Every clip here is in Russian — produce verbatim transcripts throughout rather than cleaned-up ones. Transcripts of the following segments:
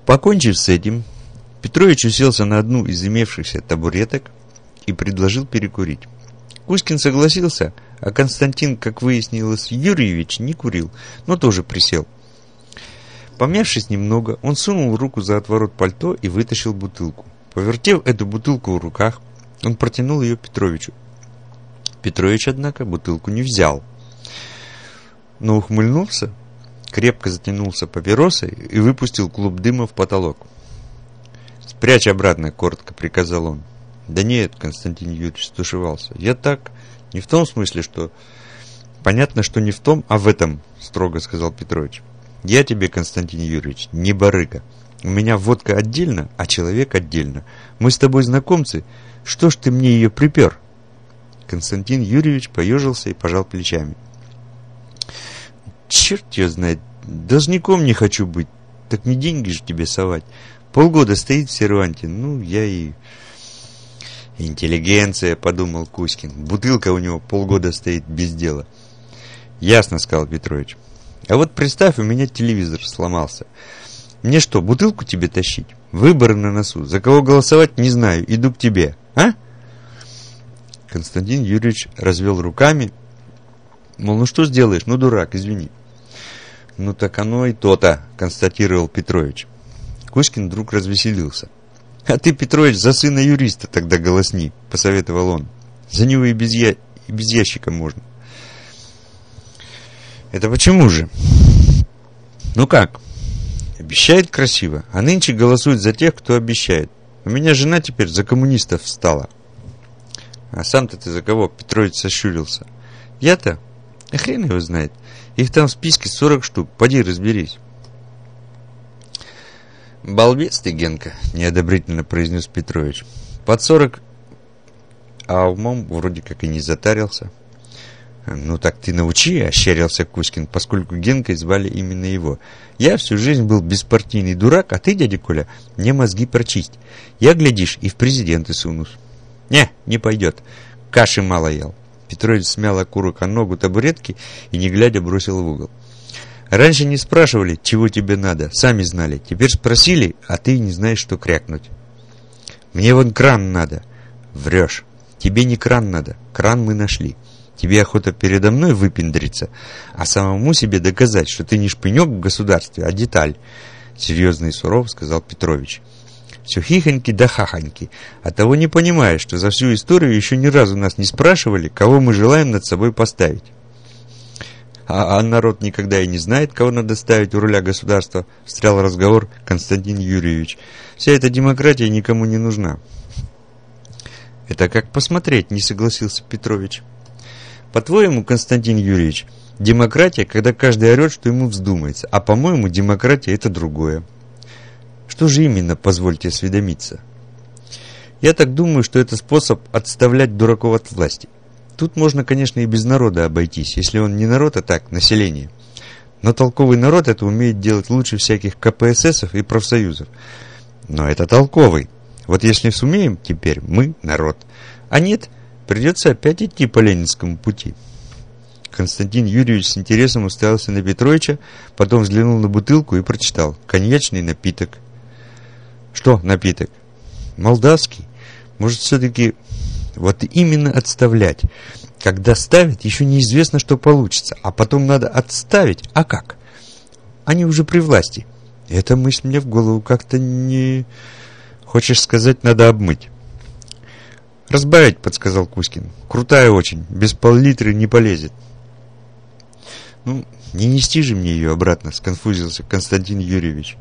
Покончив с этим, Петрович уселся на одну из имевшихся табуреток и предложил перекурить. Кузькин согласился, а Константин, как выяснилось, Юрьевич не курил, но тоже присел. Помявшись немного, он сунул руку за отворот пальто и вытащил бутылку. Повертев эту бутылку в руках, он протянул ее Петровичу. Петрович, однако, бутылку не взял, но ухмыльнулся, крепко затянулся папиросой и выпустил клуб дыма в потолок. «Спрячь обратно», — коротко приказал он. «Да нет», — Константин Юрьевич стушевался. «Я так, не в том смысле, что...» «Понятно, что не в том, а в этом», — строго сказал Петрович. «Я тебе, Константин Юрьевич, не барыга. У меня водка отдельно, а человек отдельно. Мы с тобой знакомцы. Что ж ты мне ее припер?» Константин Юрьевич поежился и пожал плечами. «Черт ее знает, должником не хочу быть. Так не деньги же тебе совать. Полгода стоит в серванте, ну, я и...» «Интеллигенция», — подумал Кузькин. «Бутылка у него полгода стоит без дела». «Ясно», — сказал Петрович. «А вот представь, у меня телевизор сломался. Мне что, бутылку тебе тащить? Выборы на носу. За кого голосовать, не знаю. Иду к тебе. А?» Константин Юрьевич развел руками. Мол, ну что сделаешь? Ну, дурак, извини. «Ну так оно и то-то», — констатировал Петрович. Кузькин вдруг развеселился. «А ты, Петрович, за сына юриста тогда голосни», — посоветовал он. «За него и без, я... и без ящика можно». «Это почему же?» «Ну как? Обещает красиво, а нынче голосует за тех, кто обещает. У меня жена теперь за коммунистов встала». «А сам-то ты за кого?» — Петрович сощурился. «Я-то? А хрен его знает. Их там в списке сорок штук. Поди разберись». «Балбес ты, Генка», — неодобрительно произнес Петрович. «Под сорок, а умом вроде как и не затарился». «Ну так ты научи», — ощерился Кузькин, поскольку Генкой звали именно его. «Я всю жизнь был беспартийный дурак, а ты, дядя Коля, мне мозги прочисть. Я, глядишь, и в президенты сунусь». «Не, не пойдет. Каши мало ел». Петрович смял окурок о ногу табуретки и, не глядя, бросил в угол. «Раньше не спрашивали, чего тебе надо, сами знали. Теперь спросили, а ты не знаешь, что крякнуть». «Мне вон кран надо». «Врешь. Тебе не кран надо. Кран мы нашли. Тебе охота передо мной выпендриться, а самому себе доказать, что ты не шпынек в государстве, а деталь», — серьезно и сурово сказал Петрович. «Все хихоньки да хахоньки. А того не понимаешь, что за всю историю еще ни разу нас не спрашивали, кого мы желаем над собой поставить». А, а народ никогда и не знает, кого надо ставить у руля государства», — встрял разговор Константин Юрьевич. «Вся эта демократия никому не нужна». «Это как посмотреть», — не согласился Петрович. «По-твоему, Константин Юрьевич, демократия, когда каждый орет, что ему вздумается, а по-моему, демократия — это другое». «Что же именно, позвольте осведомиться?» «Я так думаю, что это способ отставлять дураков от власти. Тут можно, конечно, и без народа обойтись, если он не народ, а так, население. Но толковый народ это умеет делать лучше всяких ка пэ эс эсов и профсоюзов. Но это толковый. Вот если сумеем, теперь мы народ. А нет, придется опять идти по ленинскому пути». Константин Юрьевич с интересом уставился на Петровича, потом взглянул на бутылку и прочитал: «Коньячный напиток». «Что напиток?» «Молдавский. Может, все-таки...» «Вот именно отставлять. Когда ставят, еще неизвестно, что получится, а потом надо отставить. А как? Они уже при власти. Эта мысль мне в голову как-то не... Хочешь сказать, надо обмыть?» «Разбавить», — подсказал Кузькин. «Крутая очень. Без пол-литра не полезет». «Ну, не нести же мне ее обратно», — сконфузился Константин Юрьевич.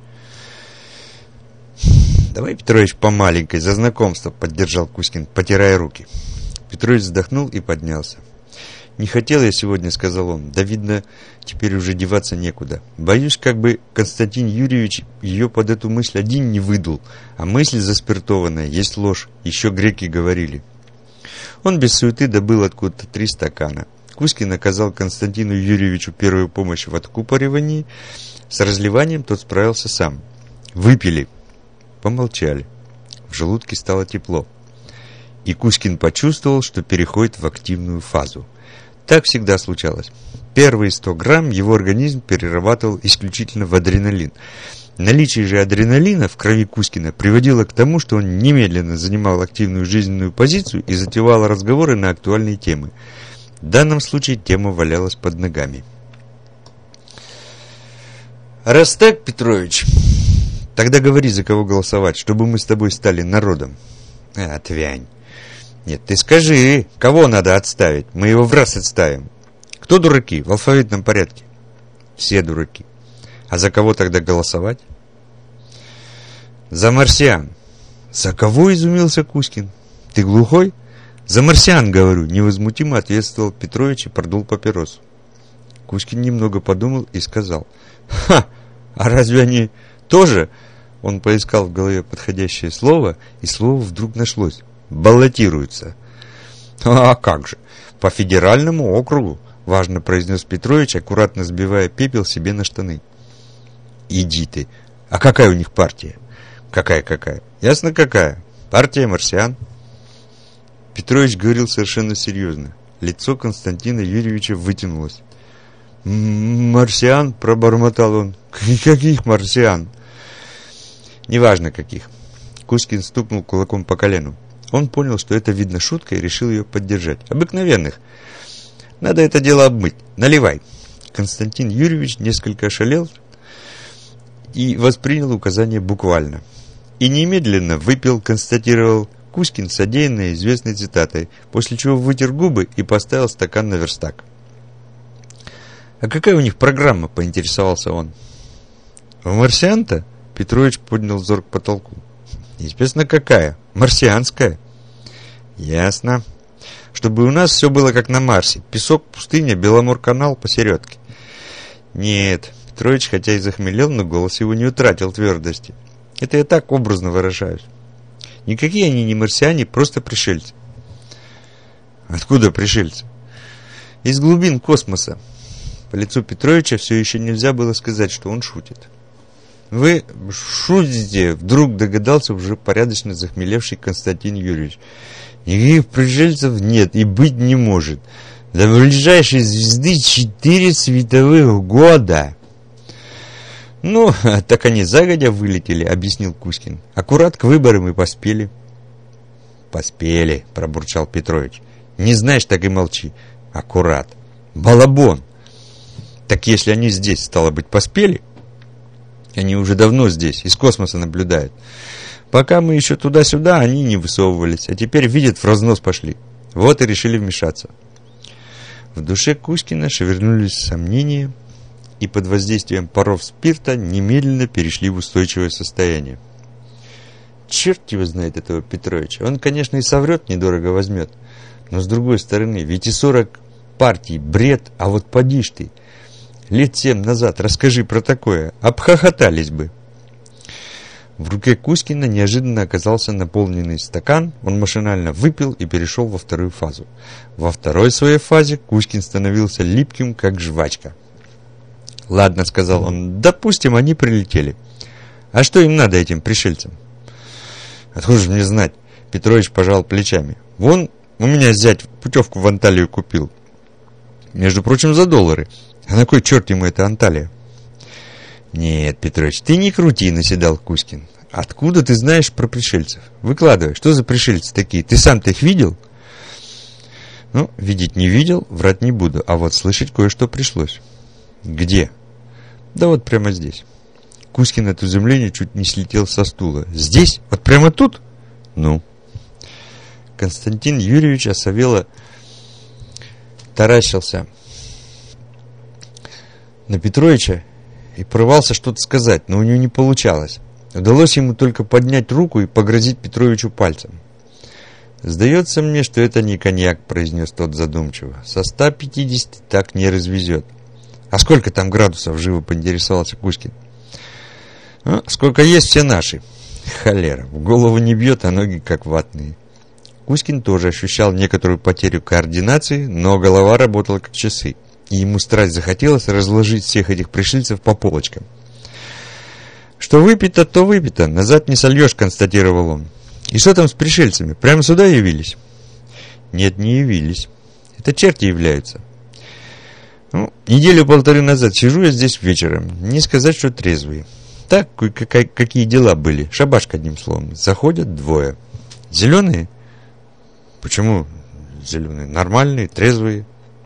«Давай, Петрович, по маленькой, за знакомство», — поддержал Кузькин, потирая руки. Петрович вздохнул и поднялся. «Не хотел я сегодня», — сказал он. «Да, видно, теперь уже деваться некуда. Боюсь, как бы Константин Юрьевич ее под эту мысль один не выдул, а мысль заспиртованная есть ложь, еще греки говорили». Он без суеты добыл откуда-то три стакана. Кузькин оказал Константину Юрьевичу первую помощь в откупоривании. С разливанием тот справился сам. Выпили. Помолчали. В желудке стало тепло. И Кузькин почувствовал, что переходит в активную фазу. Так всегда случалось. Первые сто грамм его организм перерабатывал исключительно в адреналин. Наличие же адреналина в крови Кузькина приводило к тому, что он немедленно занимал активную жизненную позицию и затевал разговоры на актуальные темы. В данном случае тема валялась под ногами. «Раз так, Петрович, тогда говори, за кого голосовать, чтобы мы с тобой стали народом». А, отвянь. Нет, ты скажи, кого надо отставить, мы его враз отставим. Кто дураки в алфавитном порядке? Все дураки. А за кого тогда голосовать? За марсиан. За кого, изумился Кузькин? Ты глухой? За марсиан, говорю, невозмутимо ответствовал Петрович и продул папиросу. Кузькин немного подумал и сказал: «Ха! А разве они тоже?» Он поискал в голове подходящее слово, и слово вдруг нашлось. «Баллотируются». «А как же? По федеральному округу», — важно произнес Петрович, аккуратно сбивая пепел себе на штаны. «Иди ты. А какая у них партия?» «Какая-какая? Ясно, какая. Партия марсиан». Петрович говорил совершенно серьезно. Лицо Константина Юрьевича вытянулось. «Марсиан?» — пробормотал он. «Каких марсиан?» «Неважно, каких». Кузькин стукнул кулаком по колену. Он понял, что это, видно, шутка, и решил ее поддержать. «Обыкновенных. Надо это дело обмыть. Наливай». Константин Юрьевич несколько ошалел и воспринял указание буквально. И немедленно выпил, констатировал Кузькин, содеянное известной цитатой, после чего вытер губы и поставил стакан на верстак. «А какая у них программа?» — поинтересовался он. «У марсиан-то?» — Петрович поднял взор к потолку. «Известно какая. Марсианская». «Ясно. Чтобы у нас все было как на Марсе. Песок, пустыня, Беломор-канал посередке». «Нет». Петрович, хотя и захмелел, но голос его не утратил твердости. «Это я так образно выражаюсь. Никакие они не марсиане, просто пришельцы». «Откуда пришельцы?» «Из глубин космоса». По лицу Петровича все еще нельзя было сказать, что он шутит. «Вы шутите?» — вдруг догадался уже порядочно захмелевший Константин Юрьевич. «Никаких пришельцев нет и быть не может. До ближайшей звезды четыре световых года». «Ну, так они загодя вылетели», — объяснил Кузькин. «Аккурат к выборам и поспели». «Поспели», — пробурчал Петрович. «Не знаешь, так и молчи. Аккурат. Балабон. Так если они здесь, стало быть, поспели? Они уже давно здесь, из космоса наблюдают. Пока мы еще туда-сюда, они не высовывались, а теперь, видят, в разнос пошли. Вот и решили вмешаться». В душе Кузькина шевельнулись сомнения, и под воздействием паров спирта немедленно перешли в устойчивое состояние. Черт его знает, этого Петровича. Он, конечно, и соврет, недорого возьмет. Но с другой стороны, ведь и сорок партий бред, а вот поди ж ты. Лет семь назад расскажи про такое, обхохотались бы. В руке Кузькина неожиданно оказался наполненный стакан, он машинально выпил и перешел во вторую фазу. Во второй своей фазе Кузькин становился липким, как жвачка. «Ладно», — сказал он, — «допустим, они прилетели. А что им надо, этим пришельцам?» «Откуда же мне знать?» — Петрович пожал плечами. «Вон у меня зять путевку в Анталию купил. Между прочим, за доллары. А на кой черт ему эта Анталия?» «Нет, Петрович, ты не крути», — наседал Кузькин. «Откуда ты знаешь про пришельцев? Выкладывай, что за пришельцы такие? Ты сам-то их видел?» «Ну, видеть не видел, врать не буду, а вот слышать кое-что пришлось». «Где?» «Да вот прямо здесь». Кузькин от изумления чуть не слетел со стула. «Здесь? Вот прямо тут?» «Ну?» Константин Юрьевич осовело таращился на Петровича и порывался что-то сказать, но у него не получалось. Удалось ему только поднять руку и погрозить Петровичу пальцем. «Сдается мне, что это не коньяк», — произнес тот задумчиво. «Со ста пятидесяти так не развезет». «А сколько там градусов?» — живо поинтересовался Кузькин. «А, сколько есть, все наши». «Холера, в голову не бьет, а ноги как ватные». Кузькин тоже ощущал некоторую потерю координации, но голова работала как часы, и ему страсть захотелось разложить всех этих пришельцев по полочкам. «Что выпито, то выпито, назад не сольешь», — констатировал он. «И что там с пришельцами? Прямо сюда явились?» «Нет, не явились. Это черти являются. Ну, неделю-полторы назад сижу я здесь вечером. Не сказать, что трезвый. Так, какие дела были. Шабашка, одним словом. Заходят двое. Зеленые? Почему зеленые? Нормальные, трезвые.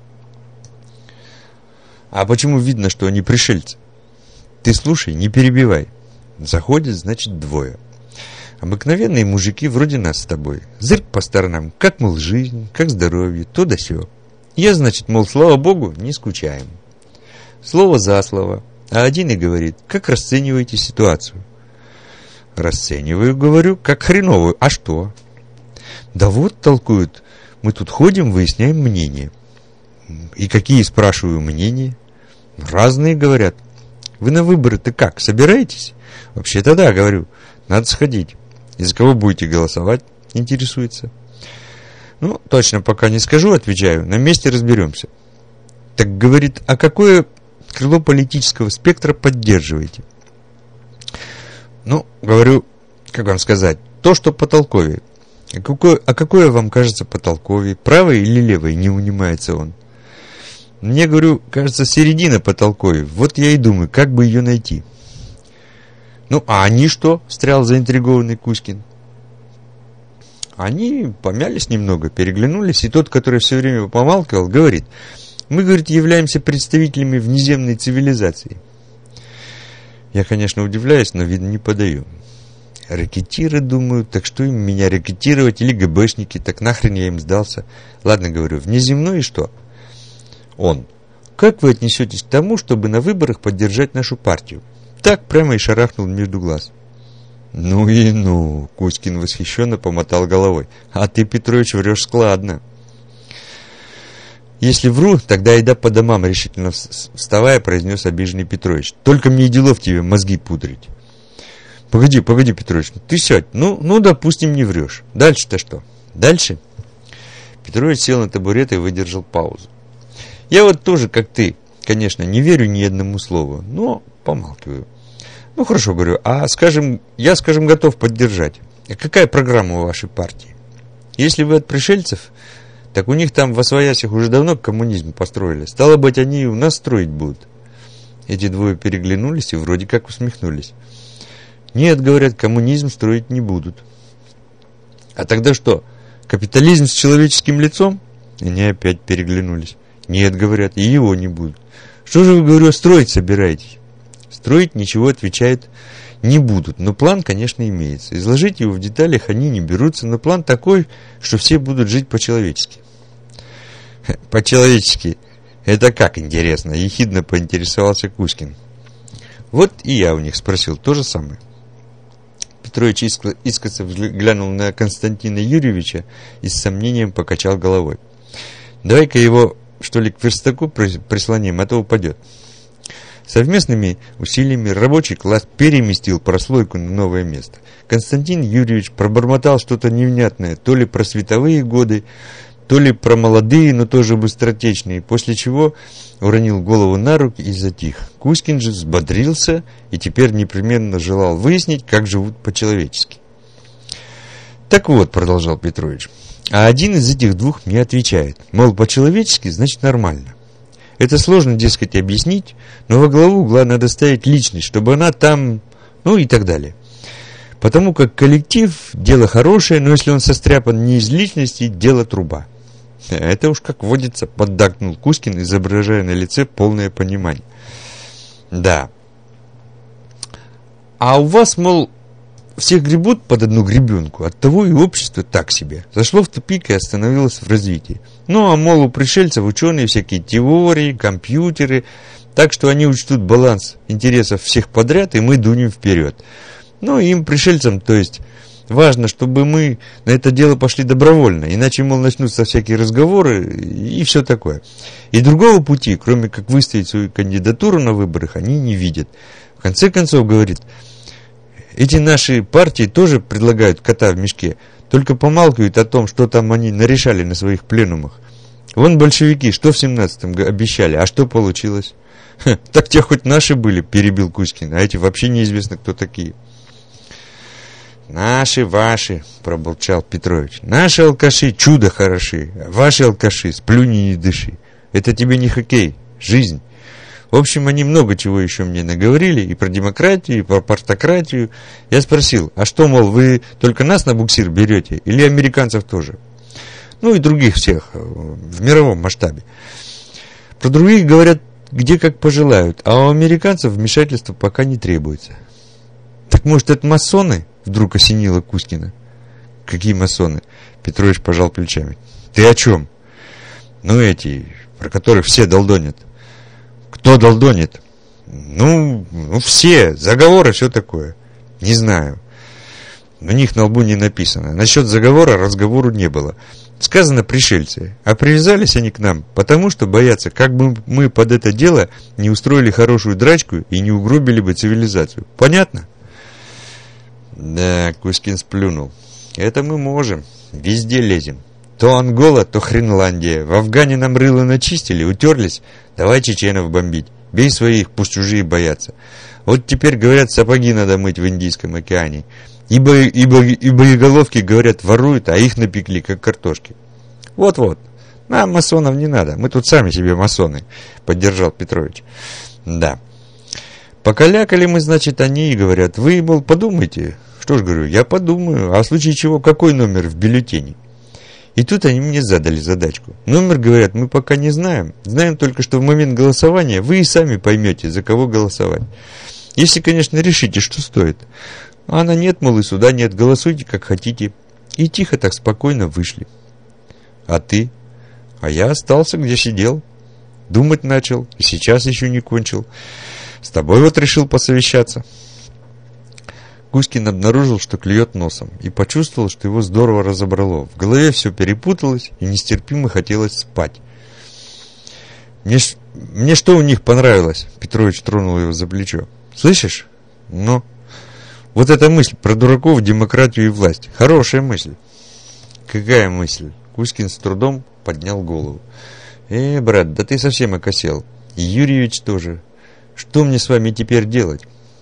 А почему видно, что они пришельцы? Ты слушай, не перебивай. Заходят, значит, двое. Обыкновенные мужики вроде нас с тобой. Зырк по сторонам, как, мол, жизнь, как здоровье, то да сё. Я, значит, мол, слава богу, не скучаем. Слово за слово. А один и говорит, как расцениваете ситуацию? Расцениваю, говорю, как хреновую. А что? Да вот, толкуют, мы тут ходим, выясняем мнение. И какие, спрашиваю, мнения? Разные, говорят. Вы на выборы-то как, собираетесь? Вообще-то да, говорю, надо сходить. И за кого будете голосовать? Интересуется. Ну, точно пока не скажу, отвечаю, на месте разберемся. Так, говорит, а какое крыло политического спектра поддерживаете? Ну, говорю, как вам сказать, то, что потолковее. А какое, а какое вам кажется потолковее? Правое или левое? Не унимается он. Мне, говорю, кажется, середина потолковее. Вот я и думаю, как бы ее найти. Ну, а они что? Встрял заинтригованный Кузькин. Они помялись немного, переглянулись, и тот, который все время помалкивал, говорит, мы, говорит, являемся представителями внеземной цивилизации. Я, конечно, удивляюсь, но видно не подаю. Ракетиры, думаю, так что им меня ракетировать, или ГБшники, так нахрен я им сдался. Ладно, говорю, внеземной и что? Он. Как вы отнесетесь к тому, чтобы на выборах поддержать нашу партию? Так прямо и шарахнул между глаз. Ну и ну, Кузькин восхищенно помотал головой. А ты, Петрович, врешь складно. Если вру, тогда ида по домам, решительно вставая, произнес обиженный Петрович. Только мне и делов тебе мозги пудрить. Погоди, погоди, Петрович, ты сядь. Ну, ну, допустим, не врешь. Дальше-то что? Дальше? Петрович сел на табурет и выдержал паузу. Я вот тоже, как ты, конечно, не верю ни одному слову, но помалкиваю. Ну, хорошо, говорю, а, скажем, я, скажем, готов поддержать. А какая программа у вашей партии? Если вы от пришельцев, так у них там в освоясях уже давно коммунизм построили. Стало быть, они и у нас строить будут. Эти двое переглянулись и вроде как усмехнулись. Нет, говорят, коммунизм строить не будут. А тогда что, капитализм с человеческим лицом? И они опять переглянулись. Нет, говорят, и его не будут. Что же вы, говорю, строить собираетесь? Строить ничего, отвечает, не будут. Но план, конечно, имеется. Изложить его в деталях они не берутся, но план такой, что все будут жить по-человечески. По-человечески. Это как, интересно? Ехидно поинтересовался Кузькин. Вот и я у них спросил то же самое. Петрович искоса глянул на Константина Юрьевича и с сомнением покачал головой. Давай-ка его, что ли, к верстаку прислоним, а то упадет. Совместными усилиями рабочий класс переместил прослойку на новое место. Константин Юрьевич пробормотал что-то невнятное, то ли про световые годы, то ли про молодые, но тоже быстротечные, после чего уронил голову на руки и затих. Кузькин же взбодрился и теперь непременно желал выяснить, как живут по-человечески. Так вот, продолжал Петрович, а один из этих двух мне отвечает, мол, по-человечески значит нормально. Это сложно, дескать, объяснить, но во главу угла надо ставить личность, чтобы она там, ну и так далее. Потому как коллектив – дело хорошее, но если он состряпан не из личности, дело труба. Это уж как водится, поддакнул Кузькин, изображая на лице полное понимание. Да. А у вас, мол, всех гребут под одну гребенку, оттого и общество так себе. Зашло в тупик и остановилось в развитии. Ну, а, мол, у пришельцев ученые всякие теории, компьютеры, так что они учтут баланс интересов всех подряд, и мы дунем вперед. Ну, им, пришельцам, то есть, важно, чтобы мы на это дело пошли добровольно, иначе, мол, начнутся всякие разговоры и все такое. И другого пути, кроме как выставить свою кандидатуру на выборах, они не видят. В конце концов, говорит, эти наши партии тоже предлагают кота в мешке, только помалкивают о том, что там они нарешали на своих пленумах. Вон большевики, что в семнадцатом обещали, а что получилось? Ха, так те хоть наши были, перебил Кузькин, а эти вообще неизвестно, кто такие. Наши, ваши, пробурчал Петрович. Наши алкаши чудо хороши, а ваши алкаши сплюни не дыши. Это тебе не хоккей, жизнь. В общем, они много чего еще мне наговорили, и про демократию, и про партократию. Я спросил, а что, мол, вы только нас на буксир берете, или американцев тоже? Ну и других всех, в мировом масштабе. Про других говорят, где как пожелают, а у американцев вмешательства пока не требуется. Так может, это масоны? Вдруг осенило Кузькина. Какие масоны? Петрович пожал плечами. Ты о чем? Ну эти, про которых все долдонят. Кто долдонит? Ну, ну все, заговоры, все такое. Не знаю. У них на лбу не написано. Насчет заговора разговору не было. Сказано пришельцы, а привязались они к нам, потому что боятся, как бы мы под это дело не устроили хорошую драчку и не угробили бы цивилизацию. Понятно? Да, Кузькин сплюнул. Это мы можем, везде лезем. То Ангола, то Хренландия. В Афгане нам рыло начистили, утерлись. Давай чеченов бомбить. Бей своих, пусть чужие боятся. Вот теперь, говорят, сапоги надо мыть в Индийском океане. И, бо, и, бо, и боеголовки, говорят, воруют, а их напекли, как картошки. Вот-вот. Нам масонов не надо. Мы тут сами себе масоны, поддержал Петрович. Да. Покалякали мы, значит, они и говорят, вы, мол, подумайте. Что ж, говорю, я подумаю. А в случае чего, какой номер в бюллетене? И тут они мне задали задачку. Номер, говорят, мы пока не знаем. Знаем только, что в момент голосования вы и сами поймете, за кого голосовать. Если, конечно, решите, что стоит. А она нет, мол, и суда нет. Голосуйте, как хотите. И тихо так спокойно вышли. А ты? А я остался, где сидел. Думать начал. И сейчас еще не кончил. С тобой вот решил посовещаться. Кузькин обнаружил, что клюет носом, и почувствовал, что его здорово разобрало. В голове все перепуталось, и нестерпимо хотелось спать. «Мне, мне что у них понравилось?» Петрович тронул его за плечо. «Слышишь? Ну, вот эта мысль про дураков, демократию и власть. Хорошая мысль». «Какая мысль?» Кузькин с трудом поднял голову. «Э, брат, да ты совсем окосел. И Юрьевич тоже. Что мне с вами теперь делать?»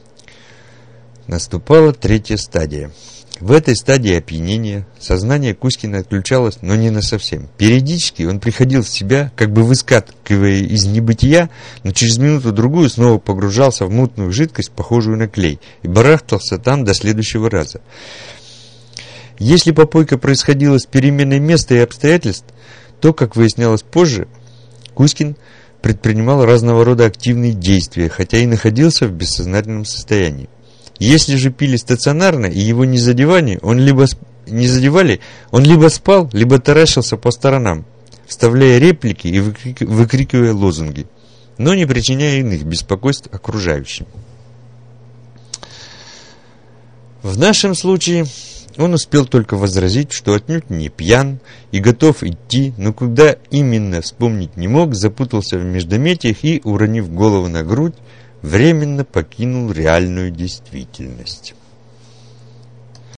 Наступала третья стадия. В этой стадии опьянения сознание Кузькина отключалось, но не насовсем. Периодически он приходил в себя, как бы выскакивая из небытия, но через минуту-другую снова погружался в мутную жидкость, похожую на клей, и барахтался там до следующего раза. Если попойка происходила с переменой места и обстоятельств, то, как выяснялось позже, Кузькин предпринимал разного рода активные действия, хотя и находился в бессознательном состоянии. Если же пили стационарно и его не задевали, он либо не задевали, он либо спал, либо таращился по сторонам, вставляя реплики и выкрик, выкрикивая лозунги, но не причиняя иных беспокойств окружающим. В нашем случае он успел только возразить, что отнюдь не пьян и готов идти, но куда именно вспомнить не мог, запутался в междометиях и, уронив голову на грудь, временно покинул реальную действительность.